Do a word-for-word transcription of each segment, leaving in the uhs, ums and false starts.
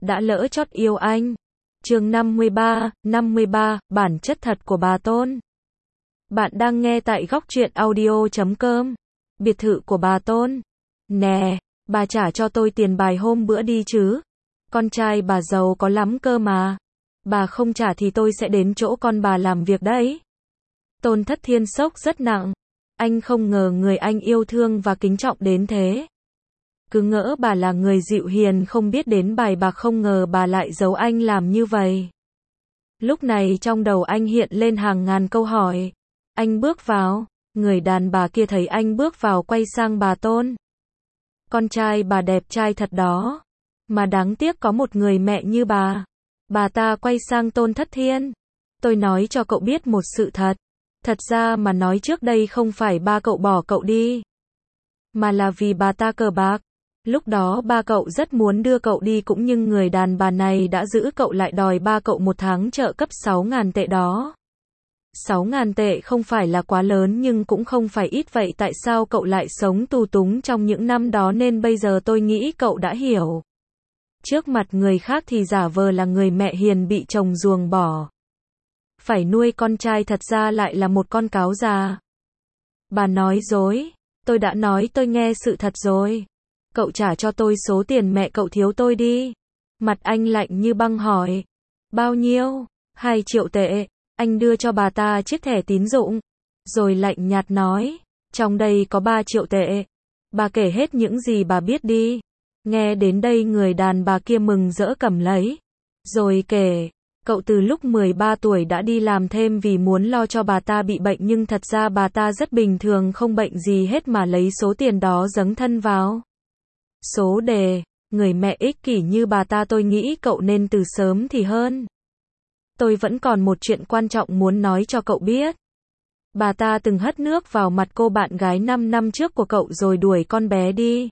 đã lỡ chót yêu anh. Chương năm mươi ba, năm mươi ba, bản chất thật của bà Tôn. Bạn đang nghe tại góc truyện audio chấm com. Biệt thự của bà Tôn. Nè, bà trả cho tôi tiền bài hôm bữa đi chứ. Con trai bà giàu có lắm cơ mà. Bà không trả thì tôi sẽ đến chỗ con bà làm việc đấy. Tôn Thất Thiên sốc rất nặng. Anh không ngờ người anh yêu thương và kính trọng đến thế. Cứ ngỡ bà là người dịu hiền không biết đến bài bạc, không ngờ bà lại giấu anh làm như vậy. Lúc này trong đầu anh hiện lên hàng ngàn câu hỏi. Anh bước vào, người đàn bà kia thấy anh bước vào quay sang bà Tôn. Con trai bà đẹp trai thật đó. Mà đáng tiếc có một người mẹ như bà. Bà ta quay sang Tôn Thất Thiên. Tôi nói cho cậu biết một sự thật. Thật ra mà nói trước đây không phải ba cậu bỏ cậu đi. Mà là vì bà ta cờ bạc. Lúc đó ba cậu rất muốn đưa cậu đi cũng nhưng người đàn bà này đã giữ cậu lại, đòi ba cậu một tháng trợ cấp sáu ngàn tệ đó. sáu ngàn tệ không phải là quá lớn nhưng cũng không phải ít, vậy tại sao cậu lại sống tù túng trong những năm đó, nên bây giờ tôi nghĩ cậu đã hiểu. Trước mặt người khác thì giả vờ là người mẹ hiền bị chồng ruồng bỏ. Phải nuôi con trai, thật ra lại là một con cáo già. Bà nói dối, tôi đã nói tôi nghe sự thật rồi. Cậu trả cho tôi số tiền mẹ cậu thiếu tôi đi. Mặt anh lạnh như băng hỏi. Bao nhiêu? Hai triệu tệ. Anh đưa cho bà ta chiếc thẻ tín dụng. Rồi lạnh nhạt nói. Trong đây có ba triệu tệ. Bà kể hết những gì bà biết đi. Nghe đến đây người đàn bà kia mừng rỡ cầm lấy. Rồi kể. Cậu từ lúc mười ba tuổi đã đi làm thêm vì muốn lo cho bà ta bị bệnh, nhưng thật ra bà ta rất bình thường, không bệnh gì hết mà lấy số tiền đó dấn thân vào số đề. Người mẹ ích kỷ như bà ta, tôi nghĩ cậu nên từ sớm thì hơn. Tôi vẫn còn một chuyện quan trọng muốn nói cho cậu biết. Bà ta từng hất nước vào mặt cô bạn gái năm năm trước của cậu rồi đuổi con bé đi.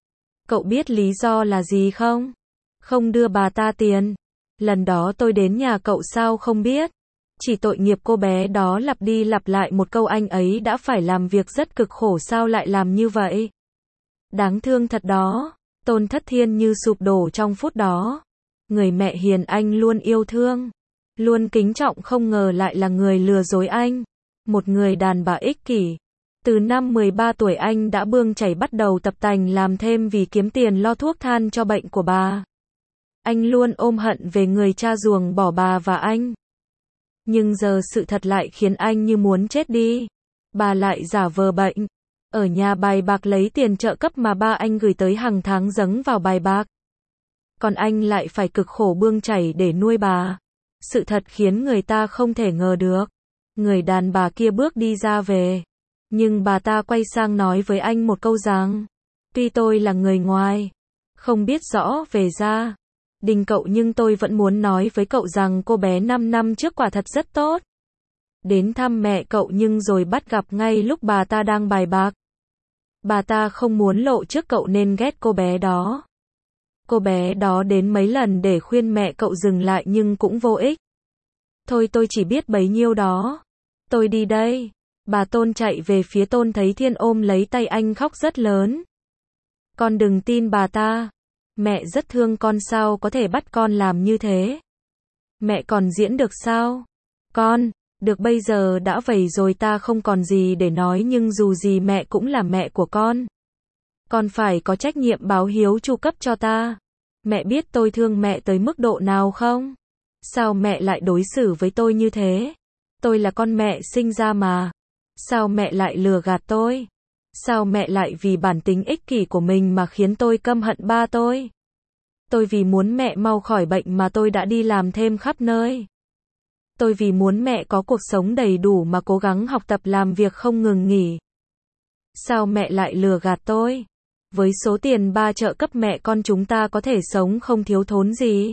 Cậu biết lý do là gì không? Không đưa bà ta tiền. Lần đó tôi đến nhà cậu sao không biết. Chỉ tội nghiệp cô bé đó lặp đi lặp lại một câu, anh ấy đã phải làm việc rất cực khổ sao lại làm như vậy. Đáng thương thật đó. Tôn Thất Thiên như sụp đổ trong phút đó. Người mẹ hiền anh luôn yêu thương, luôn kính trọng, không ngờ lại là người lừa dối anh. Một người đàn bà ích kỷ. Từ năm mười ba tuổi anh đã bươn chảy bắt đầu tập tành làm thêm vì kiếm tiền lo thuốc than cho bệnh của bà. Anh luôn ôm hận về người cha ruồng bỏ bà và anh. Nhưng giờ sự thật lại khiến anh như muốn chết đi. Bà lại giả vờ bệnh. Ở nhà bài bạc lấy tiền trợ cấp mà ba anh gửi tới hàng tháng dâng vào bài bạc. Còn anh lại phải cực khổ bươn chảy để nuôi bà. Sự thật khiến người ta không thể ngờ được. Người đàn bà kia bước đi ra về. Nhưng bà ta quay sang nói với anh một câu rằng. Tuy tôi là người ngoài, không biết rõ về gia đình cậu, nhưng tôi vẫn muốn nói với cậu rằng cô bé năm năm trước quả thật rất tốt. Đến thăm mẹ cậu nhưng rồi bắt gặp ngay lúc bà ta đang bài bạc. Bà ta không muốn lộ trước cậu nên ghét cô bé đó. Cô bé đó đến mấy lần để khuyên mẹ cậu dừng lại nhưng cũng vô ích. Thôi tôi chỉ biết bấy nhiêu đó. Tôi đi đây. Bà Tôn chạy về phía Tôn Thấy Thiên ôm lấy tay anh khóc rất lớn. Con đừng tin bà ta. Mẹ rất thương con, sao có thể bắt con làm như thế. Mẹ còn diễn được sao? Con, được bây giờ đã vậy rồi, ta không còn gì để nói, nhưng dù gì mẹ cũng là mẹ của con. Con phải có trách nhiệm báo hiếu chu cấp cho ta. Mẹ biết tôi thương mẹ tới mức độ nào không? Sao mẹ lại đối xử với tôi như thế? Tôi là con mẹ sinh ra mà. Sao mẹ lại lừa gạt tôi? Sao mẹ lại vì bản tính ích kỷ của mình mà khiến tôi căm hận ba tôi? Tôi vì muốn mẹ mau khỏi bệnh mà tôi đã đi làm thêm khắp nơi. Tôi vì muốn mẹ có cuộc sống đầy đủ mà cố gắng học tập làm việc không ngừng nghỉ. Sao mẹ lại lừa gạt tôi? Với số tiền ba trợ cấp mẹ con chúng ta có thể sống không thiếu thốn gì.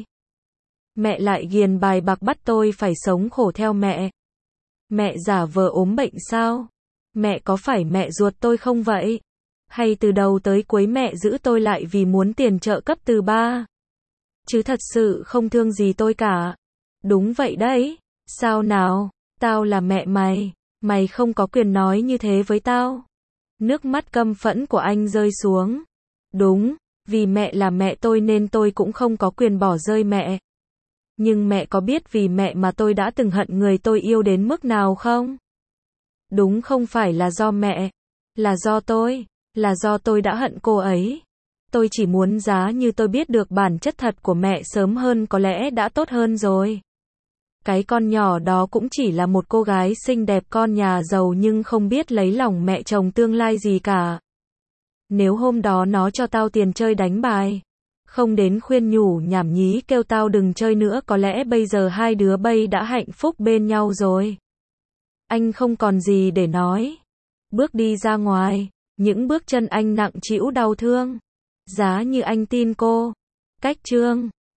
Mẹ lại ghiền bài bạc bắt tôi phải sống khổ theo mẹ. Mẹ giả vờ ốm bệnh sao? Mẹ có phải mẹ ruột tôi không vậy? Hay từ đầu tới cuối mẹ giữ tôi lại vì muốn tiền trợ cấp từ ba? Chứ thật sự không thương gì tôi cả. Đúng vậy đấy. Sao nào? Tao là mẹ mày. Mày không có quyền nói như thế với tao. Nước mắt căm phẫn của anh rơi xuống. Đúng, Vì mẹ là mẹ tôi nên tôi cũng không có quyền bỏ rơi mẹ. Nhưng mẹ có biết vì mẹ mà tôi đã từng hận người tôi yêu đến mức nào không? Đúng không phải là do mẹ, là do tôi, là do tôi đã hận cô ấy. Tôi chỉ muốn giá như tôi biết được bản chất thật của mẹ sớm hơn có lẽ đã tốt hơn rồi. Cái con nhỏ đó cũng chỉ là một cô gái xinh đẹp con nhà giàu nhưng không biết lấy lòng mẹ chồng tương lai gì cả. Nếu hôm đó nó cho tao tiền chơi đánh bài, không đến khuyên nhủ nhảm nhí kêu tao đừng chơi nữa có lẽ bây giờ hai đứa bây đã hạnh phúc bên nhau rồi. Anh không còn gì để nói. Bước đi ra ngoài, những bước chân anh nặng trĩu đau thương. Giá như anh tin cô. Cách chương